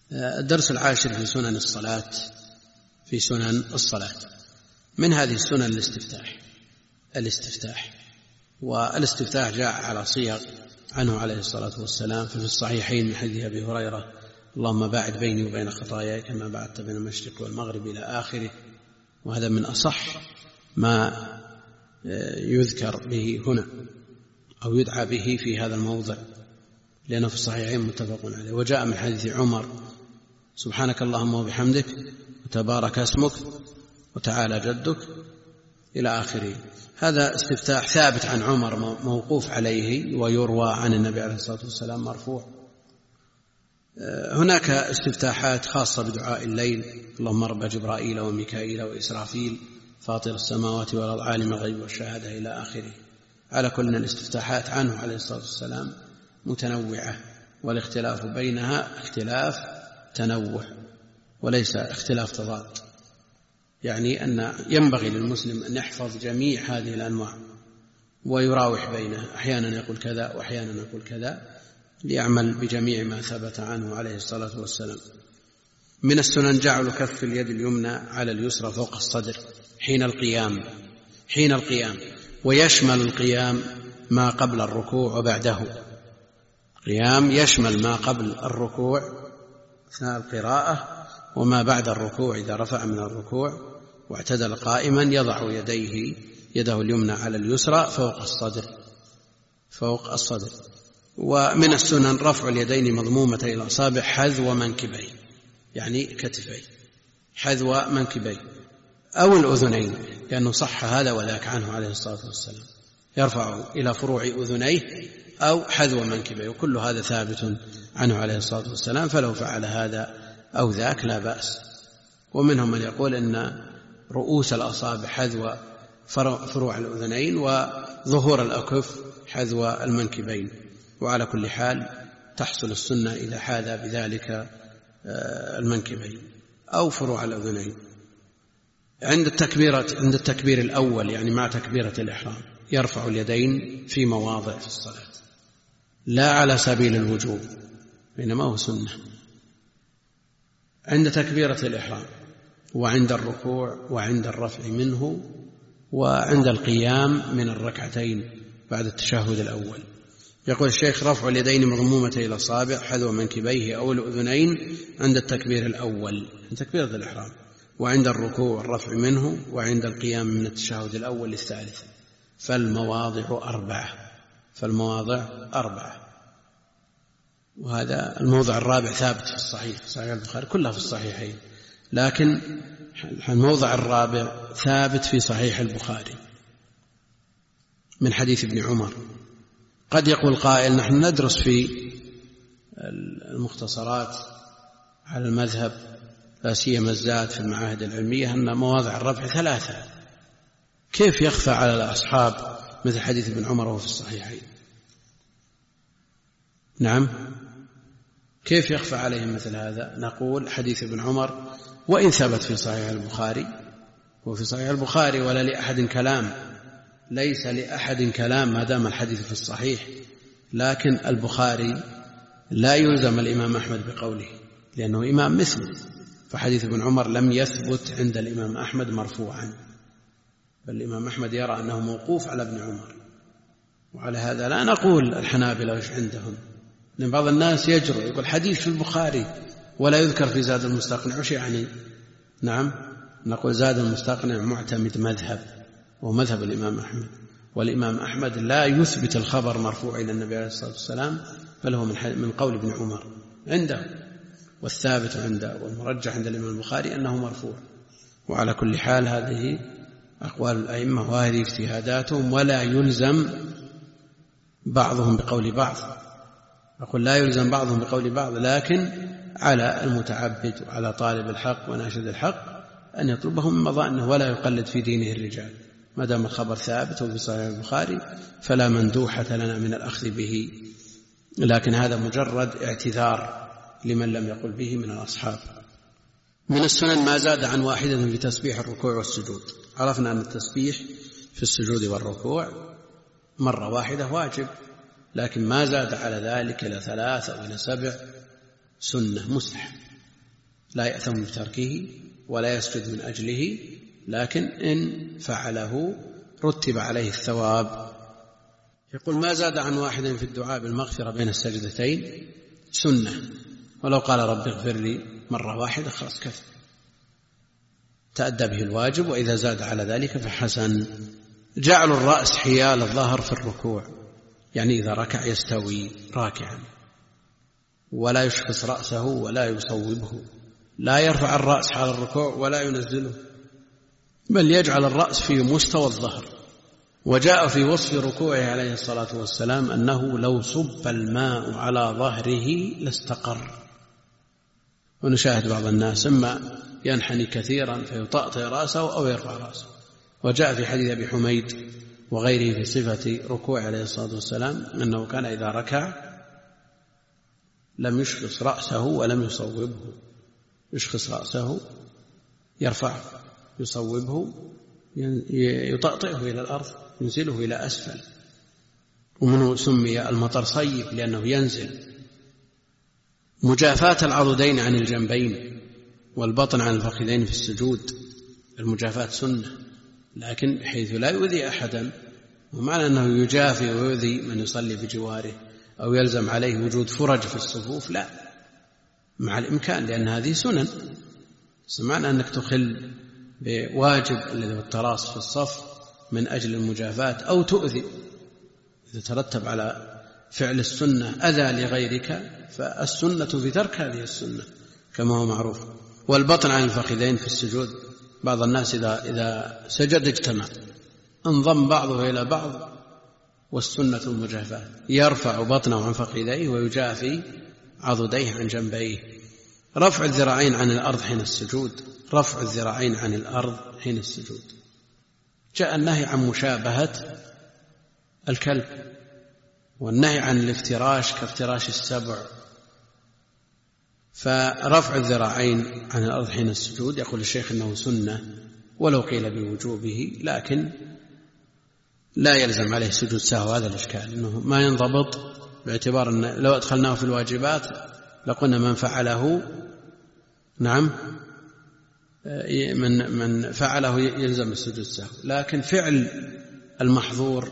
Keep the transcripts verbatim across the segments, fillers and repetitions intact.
الدرس العاشر في سنن الصلاة في سنن الصلاة من هذه السنن الاستفتاح الاستفتاح والاستفتاح جاء على صيغ عنه عليه الصلاة والسلام. ففي الصحيحين من حديث أبي هريرة: اللهم باعد بيني وبين خطاياي كما بعدت بين المشرق والمغرب إلى آخره. وهذا من أصح ما يذكر به هنا أو يدعى به في هذا الموضع، لأنه في الصحيحين متفق عليه. وجاء من حديث عمر: سبحانك اللهم وبحمدك وتبارك اسمك وتعالى جدك إلى آخره. هذا استفتاح ثابت عن عمر موقوف عليه، ويروى عن النبي عليه الصلاة والسلام مرفوع. هناك استفتاحات خاصة بدعاء الليل: اللهم رب جبرائيل وميكائيل وإسرافيل فاطر السماوات والأرض عالم الغيب والشهادة إلى آخره. على كل الاستفتاحات عنه عليه الصلاة والسلام متنوعة، والاختلاف بينها اختلاف تنوع وليس اختلاف تضاد، يعني أن ينبغي للمسلم أن يحفظ جميع هذه الأنواع ويراوح بينها، أحيانا يقول كذا وأحيانا يقول كذا، ليعمل بجميع ما ثبت عنه عليه الصلاة والسلام. من السنن جعل كف اليد اليمنى على اليسرى فوق الصدر حين القيام حين القيام ويشمل القيام ما قبل الركوع وبعده. قيام يشمل ما قبل الركوع أثناء القراءة وما بعد الركوع إذا رفع من الركوع واعتدل قائما يضع يديه يده اليمنى على اليسرى فوق الصدر فوق الصدر. ومن السنن رفع اليدين مضمومتي الأصابع حذو منكبي، يعني كتفي، حذو منكبي أو الأذنين، لأنه صح هذا وذاك عنه عليه الصلاة والسلام، يرفع إلى فروع أذنيه أو حذو منكبي، وكل هذا ثابت عنه عليه الصلاة والسلام، فلو فعل هذا أو ذاك لا بأس. ومنهم من يقول أن رؤوس الأصابع حذو فروع الأذنين وظهور الأكف حذو المنكبين. وعلى كل حال تحصل السنة إذا حاذى بذلك المنكبين أو فروع الأذنين. عند التكبيرة عند التكبير الأول، يعني مع تكبيرة الإحرام، يرفع اليدين في مواضع في الصلاة، لا على سبيل الوجوب، بينما هو سنة. عند تكبيرة الإحرام وعند الركوع وعند الرفع منه وعند القيام من الركعتين بعد التشهد الأول. يقول الشيخ: رفع اليدين مضمومتي إلى الأصابع حذو منكبيه أو الأذنين عند التكبير الأول عند تكبيرة الإحرام، وعند الركوع والرفع منه، وعند القيام من التشهد الأول للثالث. فالمواضع أربعة فالمواضع أربعة وهذا الموضع الرابع ثابت في الصحيح صحيح البخاري، كلها في الصحيحين، لكن الموضع الرابع ثابت في صحيح البخاري من حديث ابن عمر. قد يقول قائل: نحن ندرس في المختصرات على المذهب، لا سيما الزاد في المعاهد العلمية، أن مواضع الرفع ثلاثة، كيف يخفى على الأصحاب مثل حديث ابن عمر وهو في الصحيحين؟ نعم، كيف يخفى عليهم مثل هذا؟ نقول: حديث ابن عمر وإن ثبت في صحيح البخاري وفي صحيح البخاري ولا لأحد كلام، ليس لأحد كلام ما دام الحديث في الصحيح، لكن البخاري لا يلزم الإمام أحمد بقوله لأنه إمام مثله، فحديث ابن عمر لم يثبت عند الإمام أحمد مرفوعا، بل الإمام أحمد يرى أنه موقوف على ابن عمر. وعلى هذا لا نقول الحنابلة وش عندهم، لأن بعض الناس يجرؤ يقول حديث في البخاري ولا يذكر في زاد المستقنع، وش يعني؟ نعم، نقول زاد المستقنع معتمد مذهب ومذهب الإمام أحمد، والإمام أحمد لا يثبت الخبر مرفوع إلى النبي عليه الصلاة والسلام، بل هو من قول ابن عمر عنده، والثابت عنده والمرجح عند الإمام البخاري أنه مرفوع. وعلى كل حال هذه أقوال الأئمة وهذه اجتهاداتهم، ولا يلزم بعضهم بقول بعض. أقول لا يلزم بعضهم بقول بعض، لكن على المتعبد وعلى طالب الحق وناشد الحق أن يطلبه من مظانه ولا يقلد في دينه الرجال، ما دام الخبر ثابت وفي صحيح البخاري فلا مندوحة لنا من الأخذ به، لكن هذا مجرد اعتذار لمن لم يقل به من الأصحاب. من السنن ما زاد عن واحدة في تسبيح الركوع والسجود. عرفنا أن التسبيح في السجود والركوع مرة واحدة واجب، لكن ما زاد على ذلك إلى ثلاث أو إلى سبع سنة مستحب. لا يأثم بتركه ولا يسجد من أجله، لكن إن فعله رتب عليه الثواب. يقول: ما زاد عن واحد في الدعاء بالمغفرة بين السجدتين سنة، ولو قال رب اغفر لي مرة واحدة خلاص كفى، تأدى به الواجب، وإذا زاد على ذلك فحسن. جعل الرأس حيال الظهر في الركوع، يعني إذا ركع يستوي راكعا ولا يشخص رأسه ولا يصوبه، لا يرفع الرأس حال الركوع ولا ينزله، بل يجعل الرأس في مستوى الظهر. وجاء في وصف ركوعه عليه الصلاة والسلام أنه لو صب الماء على ظهره لاستقر. ونشاهد بعض الناس إما ينحني كثيرا فيطأطئ رأسه أو يرفع رأسه. وجاء في حديث أبي حميد وغيره في صفة ركوعه عليه الصلاة والسلام أنه كان إذا ركع لم يشخص رأسه ولم يصوبه، يشخص رأسه يرفعه، يصوبه يطأطئه إلى الأرض، ينزله إلى أسفل. ومنه سمي المطر صيب لأنه ينزل. مجافاة العضدين عن الجنبين والبطن عن الفخذين في السجود، المجافاة سنة، لكن بحيث لا يؤذي أحدا. ومعنى أنه يجافي ويؤذي من يصلي بجواره أو يلزم عليه وجود فرج في الصفوف، لا، مع الإمكان، لأن هذه سنن. سمعنا أنك تخل بواجب الذي هو التراص في الصف من أجل المجافاة أو تؤذي، إذا ترتب على فعل السنة أذى لغيرك فالسنة في ترك هذه السنة كما هو معروف. والبطن عن الفخذين في السجود، بعض الناس إذا, إذا سجد اجتمع، انضم بعضه إلى بعض، والسنة المجافاة، يرفع بطنه عن فخذيه ويجافي عضديه عن جنبيه. رفع الذراعين عن الأرض حين السجود، رفع الذراعين عن الأرض حين السجود. جاء النهي عن مشابهة الكلب، والنهي عن الافتراش كافتراش السبع. فرفع الذراعين عن الأرض حين السجود يقول الشيخ أنه سنة، ولو قيل بوجوبه، لكن لا يلزم عليه سجود سهو. هذا الإشكال أنه ما ينضبط، باعتبار أن لو أدخلناه في الواجبات لقلنا من فعله نعم من من فعله يلزم السجود السهو، لكن فعل المحظور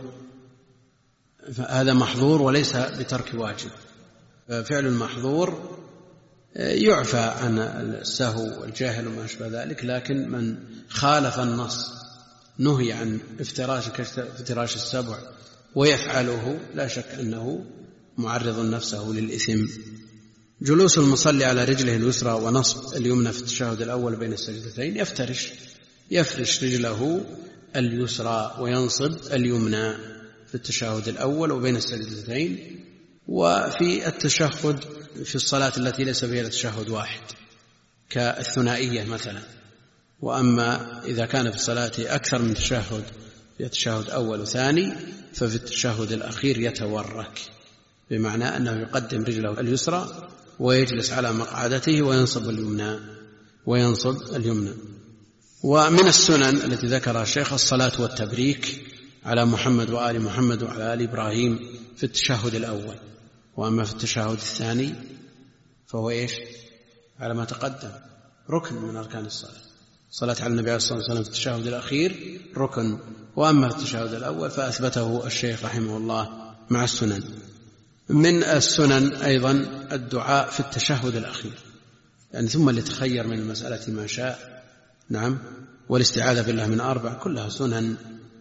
هذا محظور وليس بترك واجب. فعل المحظور يعفى عن السهو والجاهل وما أشبه ذلك، لكن من خالف النص نهي عن افتراش كافتراش السبع ويفعله لا شك أنه معرض نفسه للإثم. جلوس المصلي على رجله اليسرى ونصب اليمنى في التشهد الأول بين السجدتين، يفترش يفرش رجله اليسرى وينصب اليمنى في التشهد الأول وبين السجدتين. وفي التشهد في الصلاة التي ليس فيها تشهد واحد كالثنائية مثلا. وأما إذا كان في الصلاة أكثر من تشهد، في التشهد أول وثاني، ففي التشهد الأخير يتورك، بمعنى أنه يقدم رجله اليسرى ويجلس على مقعدته وينصب اليمنى وينصب اليمنى. ومن السنن التي ذكرها الشيخ الصلاة والتبريك على محمد وآل محمد وعلى آل إبراهيم في التشهد الأول. وأما في التشهد الثاني فهو إيش؟ على ما تقدم ركن من أركان الصلاة. الصلاة على النبي صلى الله عليه وسلم في التشهد الأخير ركن، وأما في التشهد الأول فأثبته الشيخ رحمه الله مع السنن. من السنن أيضا الدعاء في التشهد الأخير، يعني ثم ليتخير من المسألة ما شاء، نعم، والاستعاذة بالله من أربع، كلها سنن.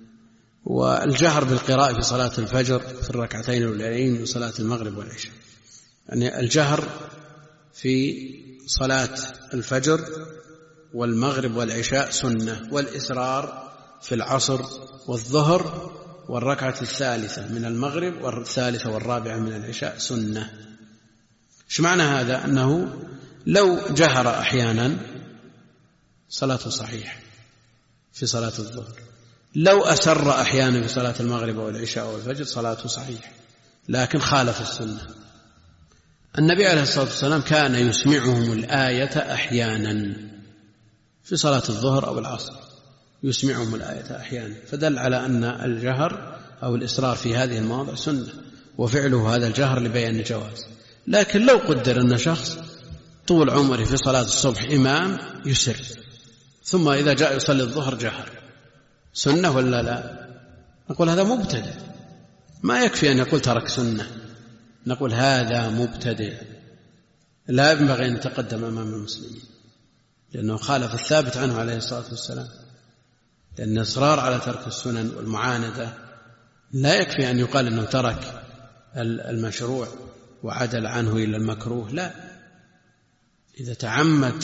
والجهر بالقراءة في صلاة الفجر في الركعتين الأولين وصلاة المغرب والعشاء، يعني الجهر في صلاة الفجر والمغرب والعشاء سنة، والإسرار في العصر والظهر والركعة الثالثة من المغرب والثالثة والرابعة من العشاء سنة. ايش معنى هذا؟ أنه لو جهر أحيانا صلاته صحيح في صلاة الظهر، لو أسر أحيانا في صلاة المغرب والعشاء والفجر صلاته صحيح، لكن خالف السنة. النبي عليه الصلاة والسلام كان يسمعهم الآية أحيانا في صلاة الظهر أو العصر، يسمعهم الآية أحيانا، فدل على أن الجهر أو الإسرار في هذه المواضع سنة، وفعله هذا الجهر لبيان الجواز. لكن لو قدر أن شخص طول عمره في صلاة الصبح إمام يسر، ثم إذا جاء يصلي الظهر جهر، سنة ولا لا؟ نقول هذا مبتدع، ما يكفي أن يقول ترك سنة، نقول هذا مبتدع لا ينبغي أن يتقدم أمام المسلمين، لأنه خالف الثابت عنه عليه الصلاة والسلام. لأن الإصرار على ترك السنن والمعاندة لا يكفي أن يقال أنه ترك المشروع وعدل عنه إلى المكروه، لا، إذا تعمد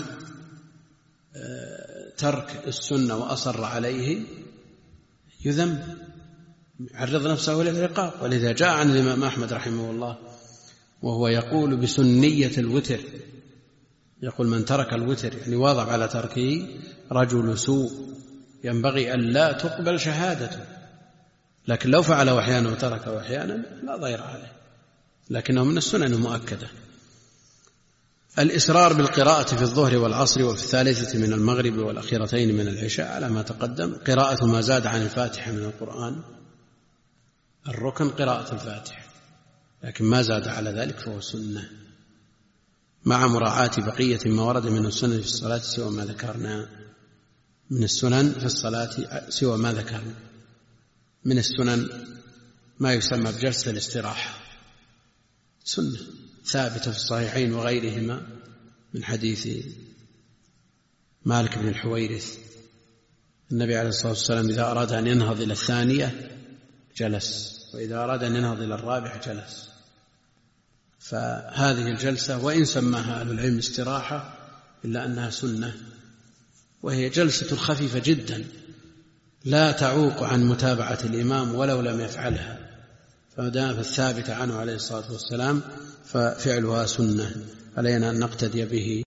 ترك السنة وأصر عليه يذم، يعرض نفسه للعقاب. ولذا جاء عن الإمام أحمد رحمه الله وهو يقول بسنية الوتر، يقول من ترك الوتر يعني واظب على تركه رجل سوء ينبغي أن لا تقبل شهادته، لكن لو فعله أحيانا وتركه أحيانا لا ضير عليه، لكنه من السنن المؤكدة. الإصرار بالقراءة في الظهر والعصر وفي الثالثة من المغرب والأخيرتين من العشاء على ما تقدم. قراءة ما زاد عن الفاتحة من القرآن، الركن قراءة الفاتحة، لكن ما زاد على ذلك فهو سنة، مع مراعاة بقية ما ورد من السنن في الصلاة سوى ما ذكرنا. من السنن في الصلاة سوى ما ذكرنا من السنن ما يسمى بجلسة الاستراحة، سنة ثابتة في الصحيحين وغيرهما من حديث مالك بن الحويرث، النبي عليه الصلاة والسلام إذا أراد أن ينهض إلى الثانية جلس، وإذا أراد أن ينهض إلى الرابعة جلس. فهذه الجلسة وإن سماها أهل العلم استراحة إلا أنها سنة، وهي جلسة خفيفة جدا لا تعوق عن متابعة الإمام ولو لم يفعلها، فدام الثابت عنه عليه الصلاة والسلام ففعلها سنة، علينا أن نقتدي به